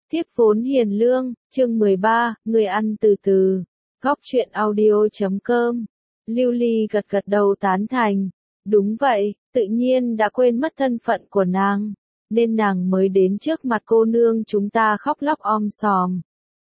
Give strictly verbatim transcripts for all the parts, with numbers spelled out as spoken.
Thiếp vốn hiền lương, chương mười ba, người ăn từ từ. Góc truyện audio chấm com. Lưu Ly gật gật đầu tán thành. Đúng vậy, tự nhiên đã quên mất thân phận của nàng, nên nàng mới đến trước mặt cô nương chúng ta khóc lóc om sòm.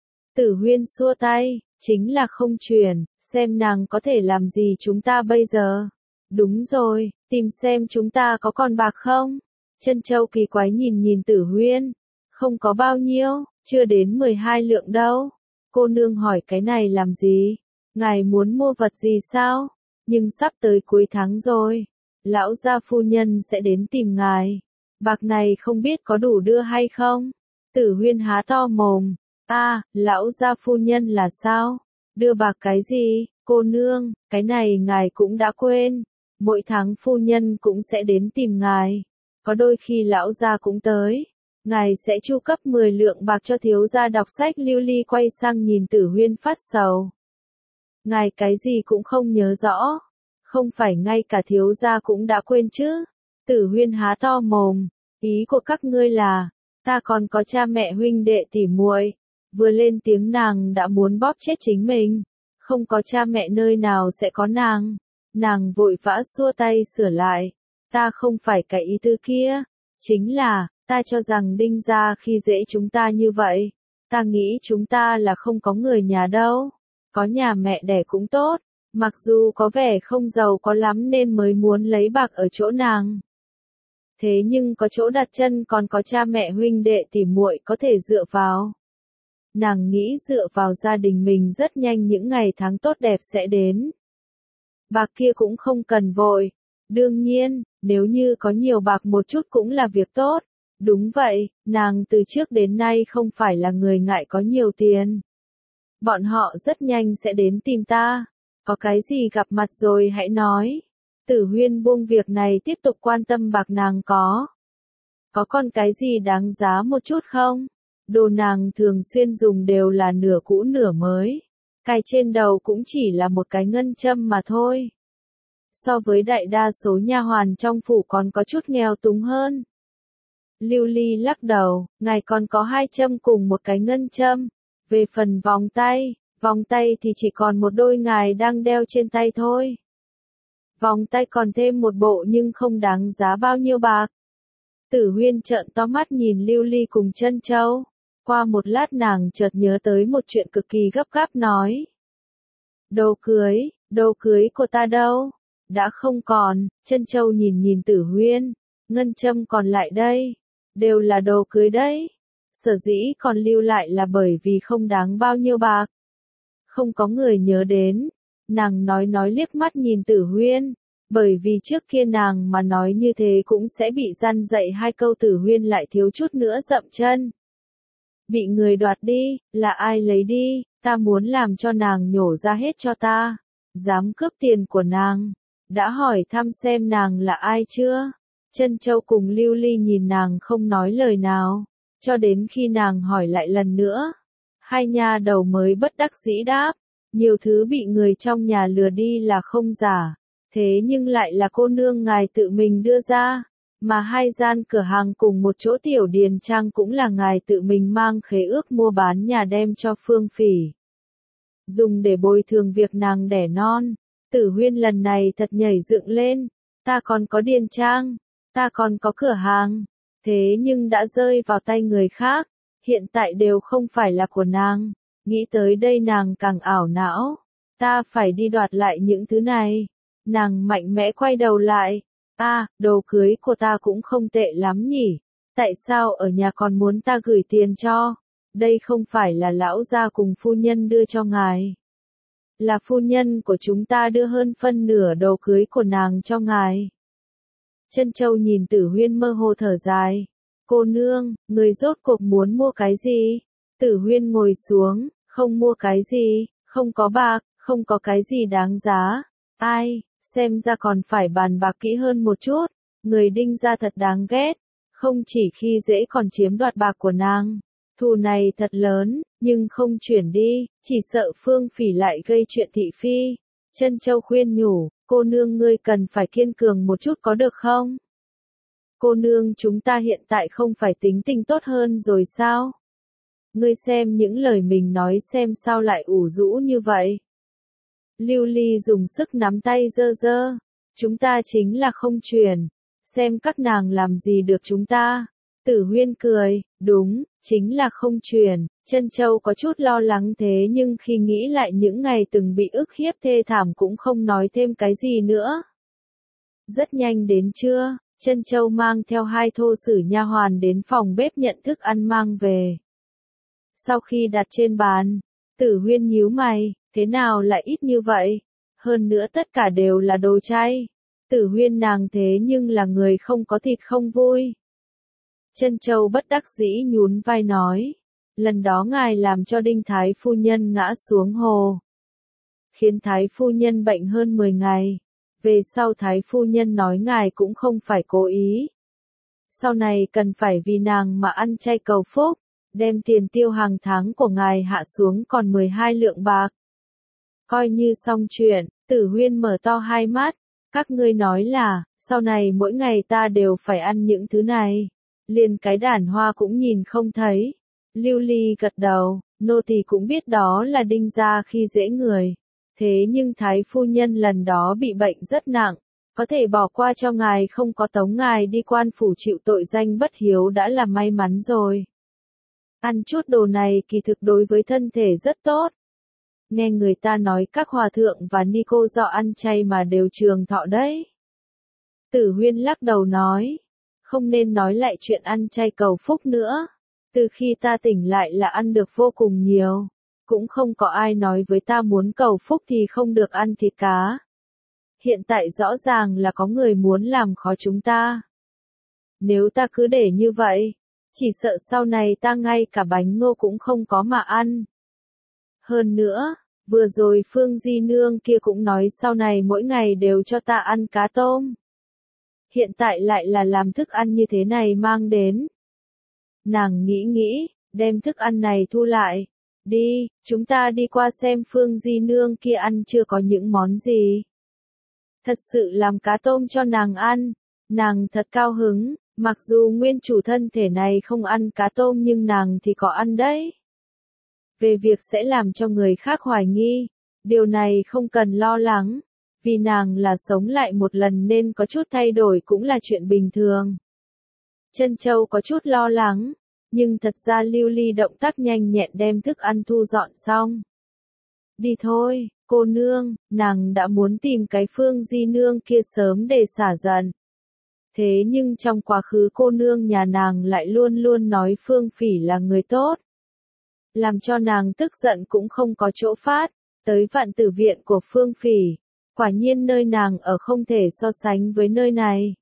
Tử Huyên xua tay, chính là không chuyển, xem nàng có thể làm gì chúng ta bây giờ. Đúng rồi, tìm xem chúng ta có còn bạc không? Trân Châu kỳ quái nhìn nhìn Tử Huyên. Không có bao nhiêu, chưa đến mười hai lượng đâu. Cô nương hỏi cái này làm gì? Ngài muốn mua vật gì sao? Nhưng sắp tới cuối tháng rồi. Lão gia phu nhân sẽ đến tìm ngài. Bạc này không biết có đủ đưa hay không? Tử Huyên há to mồm. À, lão gia phu nhân là sao? Đưa bạc cái gì? Cô nương, cái này ngài cũng đã quên. Mỗi tháng phu nhân cũng sẽ đến tìm ngài. Có đôi khi lão gia cũng tới. Ngài sẽ chu cấp mười lượng bạc cho thiếu gia đọc sách. Lưu Ly quay sang nhìn Tử Huyên phát sầu. Ngài cái gì cũng không nhớ rõ. Không phải ngay cả thiếu gia cũng đã quên chứ. Tử Huyên há to mồm. Ý của các ngươi là, ta còn có cha mẹ huynh đệ tỉ muội. Vừa lên tiếng nàng đã muốn bóp chết chính mình. Không có cha mẹ nơi nào sẽ có nàng. Nàng vội vã xua tay sửa lại. Ta không phải cái ý tư kia. Chính là, ta cho rằng Đinh gia khi dễ chúng ta như vậy. Ta nghĩ chúng ta là không có người nhà đâu. Có nhà mẹ đẻ cũng tốt. Mặc dù có vẻ không giàu có lắm nên mới muốn lấy bạc ở chỗ nàng. Thế nhưng có chỗ đặt chân còn có cha mẹ huynh đệ tỉ muội có thể dựa vào. Nàng nghĩ dựa vào gia đình mình rất nhanh những ngày tháng tốt đẹp sẽ đến. Bạc kia cũng không cần vội. Đương nhiên, nếu như có nhiều bạc một chút cũng là việc tốt. Đúng vậy, nàng từ trước đến nay không phải là người ngại có nhiều tiền. Bọn họ rất nhanh sẽ đến tìm ta. Có cái gì gặp mặt rồi hãy nói. Tử Huyên buông việc này tiếp tục quan tâm bạc nàng có. Có con cái gì đáng giá một chút không? Đồ nàng thường xuyên dùng đều là nửa cũ nửa mới. Cài trên đầu cũng chỉ là một cái ngân châm mà thôi. So với đại đa số nha hoàn trong phủ còn có chút nghèo túng hơn. Lưu Ly lắc đầu, ngài còn có hai châm cùng một cái ngân châm. Về phần vòng tay, vòng tay thì chỉ còn một đôi ngài đang đeo trên tay thôi. Vòng tay còn thêm một bộ nhưng không đáng giá bao nhiêu bạc. Tử Huyên trợn to mắt nhìn Lưu Ly cùng Trân Châu. Qua một lát nàng chợt nhớ tới một chuyện cực kỳ gấp gáp nói. Đồ cưới, đồ cưới của ta đâu? Đã không còn. Trân Châu nhìn nhìn Tử Huyên. Ngân châm còn lại đây. Đều là đồ cưới đấy. Sở dĩ còn lưu lại là bởi vì không đáng bao nhiêu bạc. Không có người nhớ đến. Nàng nói nói liếc mắt nhìn Tử Huyên. Bởi vì trước kia nàng mà nói như thế cũng sẽ bị gian dạy hai câu. Tử Huyên lại thiếu chút nữa dậm chân. Bị người đoạt đi, là ai lấy đi, ta muốn làm cho nàng nhổ ra hết cho ta. Dám cướp tiền của nàng. Đã hỏi thăm xem nàng là ai chưa? Trân Châu cùng Lưu Ly nhìn nàng không nói lời nào. Cho đến khi nàng hỏi lại lần nữa. Hai nha đầu mới bất đắc dĩ đáp. Nhiều thứ bị người trong nhà lừa đi là không giả. Thế nhưng lại là cô nương ngài tự mình đưa ra. Mà hai gian cửa hàng cùng một chỗ tiểu điền trang cũng là ngài tự mình mang khế ước mua bán nhà đem cho Phương Phỉ. Dùng để bồi thường việc nàng đẻ non. Tử Huyên lần này thật nhảy dựng lên. Ta còn có điền trang. Ta còn có cửa hàng. Thế nhưng đã rơi vào tay người khác. Hiện tại đều không phải là của nàng. Nghĩ tới đây nàng càng ảo não. Ta phải đi đoạt lại những thứ này. Nàng mạnh mẽ quay đầu lại. À, đồ cưới của ta cũng không tệ lắm nhỉ. Tại sao ở nhà còn muốn ta gửi tiền cho? Đây không phải là lão gia cùng phu nhân đưa cho ngài. Là phu nhân của chúng ta đưa hơn phân nửa đồ cưới của nàng cho ngài. Trân Châu nhìn Tử Huyên mơ hồ thở dài. Cô nương, người rốt cuộc muốn mua cái gì? Tử Huyên ngồi xuống, không mua cái gì, không có bạc, không có cái gì đáng giá. Ai, xem ra còn phải bàn bạc kỹ hơn một chút. Người Đinh gia thật đáng ghét. Không chỉ khi dễ còn chiếm đoạt bạc của nàng. Thù này thật lớn, nhưng không chuyển đi, chỉ sợ Phương Phỉ lại gây chuyện thị phi. Trân Châu khuyên nhủ, cô nương ngươi cần phải kiên cường một chút có được không? Cô nương chúng ta hiện tại không phải tính tình tốt hơn rồi sao? Ngươi xem những lời mình nói xem sao lại ủ rũ như vậy. Lưu Ly dùng sức nắm tay dơ dơ. Chúng ta chính là không truyền. Xem các nàng làm gì được chúng ta. Tử Huyên cười, đúng, chính là không truyền. Trân Châu có chút lo lắng thế nhưng khi nghĩ lại những ngày từng bị ức hiếp thê thảm cũng không nói thêm cái gì nữa. Rất nhanh đến trưa, Trân Châu mang theo hai thô sử nha hoàn đến phòng bếp nhận thức ăn mang về. Sau khi đặt trên bàn, Tử Huyên nhíu mày, thế nào lại ít như vậy? Hơn nữa tất cả đều là đồ chay. Tử Huyên nàng thế nhưng là người không có thịt không vui. Trân Châu bất đắc dĩ nhún vai nói, lần đó ngài làm cho Đinh Thái phu nhân ngã xuống hồ, khiến Thái phu nhân bệnh hơn mười ngày. Về sau Thái phu nhân nói ngài cũng không phải cố ý. Sau này cần phải vì nàng mà ăn chay cầu phúc, đem tiền tiêu hàng tháng của ngài hạ xuống còn mười hai lượng bạc. Coi như xong chuyện, Tử Huyên mở to hai mắt, các ngươi nói là, sau này mỗi ngày ta đều phải ăn những thứ này, liền cái đàn hoa cũng nhìn không thấy. Lưu Ly gật đầu, nô tỳ cũng biết đó là Đinh gia khi dễ người. Thế nhưng Thái phu nhân lần đó bị bệnh rất nặng, có thể bỏ qua cho ngài không có tống ngài đi quan phủ chịu tội danh bất hiếu đã là may mắn rồi. Ăn chút đồ này kỳ thực đối với thân thể rất tốt. Nghe người ta nói các hòa thượng và ni cô do ăn chay mà đều trường thọ đấy. Tử Huyên lắc đầu nói, không nên nói lại chuyện ăn chay cầu phúc nữa. Từ khi ta tỉnh lại là ăn được vô cùng nhiều. Cũng không có ai nói với ta muốn cầu phúc thì không được ăn thịt cá. Hiện tại rõ ràng là có người muốn làm khó chúng ta. Nếu ta cứ để như vậy, chỉ sợ sau này ta ngay cả bánh ngô cũng không có mà ăn. Hơn nữa, vừa rồi Phương Di Nương kia cũng nói sau này mỗi ngày đều cho ta ăn cá tôm. Hiện tại lại là làm thức ăn như thế này mang đến. Nàng nghĩ nghĩ, đem thức ăn này thu lại. Đi, chúng ta đi qua xem Phương Di Nương kia ăn chưa có những món gì. Thật sự làm cá tôm cho nàng ăn. Nàng thật cao hứng, mặc dù nguyên chủ thân thể này không ăn cá tôm nhưng nàng thì có ăn đấy. Về việc sẽ làm cho người khác hoài nghi, điều này không cần lo lắng. Vì nàng là sống lại một lần nên có chút thay đổi cũng là chuyện bình thường. Trân Châu có chút lo lắng. Nhưng thật ra Lưu Ly động tác nhanh nhẹn đem thức ăn thu dọn xong. Đi thôi, cô nương, nàng đã muốn tìm cái Phương Di Nương kia sớm để xả giận. Thế nhưng trong quá khứ cô nương nhà nàng lại luôn luôn nói Phương Phỉ là người tốt. Làm cho nàng tức giận cũng không có chỗ phát, tới vạn tử viện của Phương Phỉ. Quả nhiên nơi nàng ở không thể so sánh với nơi này.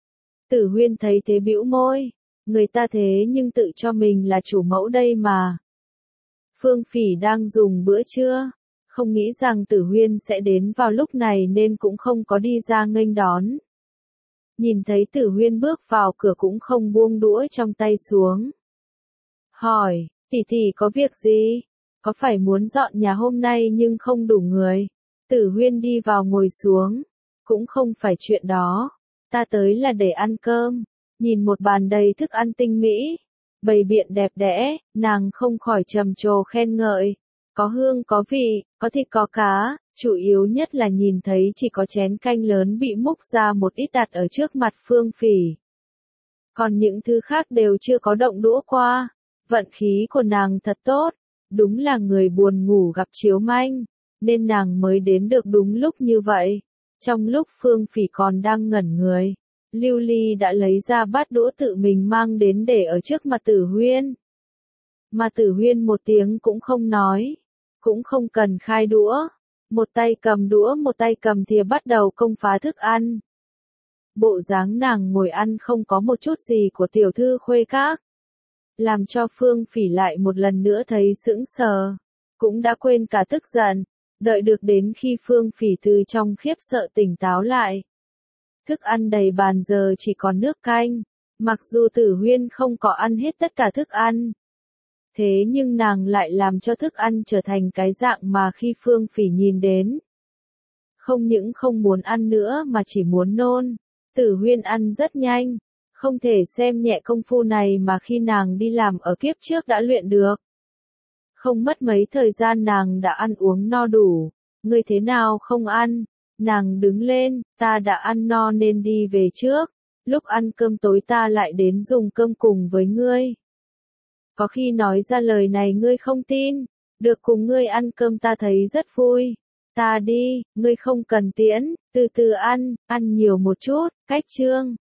Tử Huyên thấy thế bĩu môi. Người ta thế nhưng tự cho mình là chủ mẫu đây mà. Phương Phỉ đang dùng bữa trưa, không nghĩ rằng Tử Huyên sẽ đến vào lúc này nên cũng không có đi ra nghênh đón. Nhìn thấy Tử Huyên bước vào cửa cũng không buông đũa trong tay xuống. Hỏi, tỷ tỷ có việc gì? Có phải muốn dọn nhà hôm nay nhưng không đủ người? Tử Huyên đi vào ngồi xuống. Cũng không phải chuyện đó. Ta tới là để ăn cơm. Nhìn một bàn đầy thức ăn tinh mỹ, bày biện đẹp đẽ, nàng không khỏi trầm trồ khen ngợi. Có hương có vị, có thịt có cá, chủ yếu nhất là nhìn thấy chỉ có chén canh lớn bị múc ra một ít đặt ở trước mặt Phương Phỉ. Còn những thứ khác đều chưa có động đũa qua. Vận khí của nàng thật tốt, đúng là người buồn ngủ gặp chiếu manh, nên nàng mới đến được đúng lúc như vậy. Trong lúc Phương Phỉ còn đang ngẩn người, Lưu Ly đã lấy ra bát đũa tự mình mang đến để ở trước mặt Tử Huyên. Mà Tử Huyên một tiếng cũng không nói, cũng không cần khai đũa, một tay cầm đũa một tay cầm thìa bắt đầu công phá thức ăn. Bộ dáng nàng ngồi ăn không có một chút gì của tiểu thư khuê các, làm cho Phương Phỉ lại một lần nữa thấy sững sờ, cũng đã quên cả tức giận, đợi được đến khi Phương Phỉ từ trong khiếp sợ tỉnh táo lại. Thức ăn đầy bàn giờ chỉ còn nước canh, mặc dù Tử Huyên không có ăn hết tất cả thức ăn. Thế nhưng nàng lại làm cho thức ăn trở thành cái dạng mà khi Phương Phỉ nhìn đến. Không những không muốn ăn nữa mà chỉ muốn nôn. Tử Huyên ăn rất nhanh, không thể xem nhẹ công phu này mà khi nàng đi làm ở kiếp trước đã luyện được. Không mất mấy thời gian nàng đã ăn uống no đủ. Ngươi thế nào không ăn? Nàng đứng lên, ta đã ăn no nên đi về trước. Lúc ăn cơm tối ta lại đến dùng cơm cùng với ngươi. Có khi nói ra lời này ngươi không tin. Được cùng ngươi ăn cơm ta thấy rất vui. Ta đi, ngươi không cần tiễn, từ từ ăn, ăn nhiều một chút, cách chương.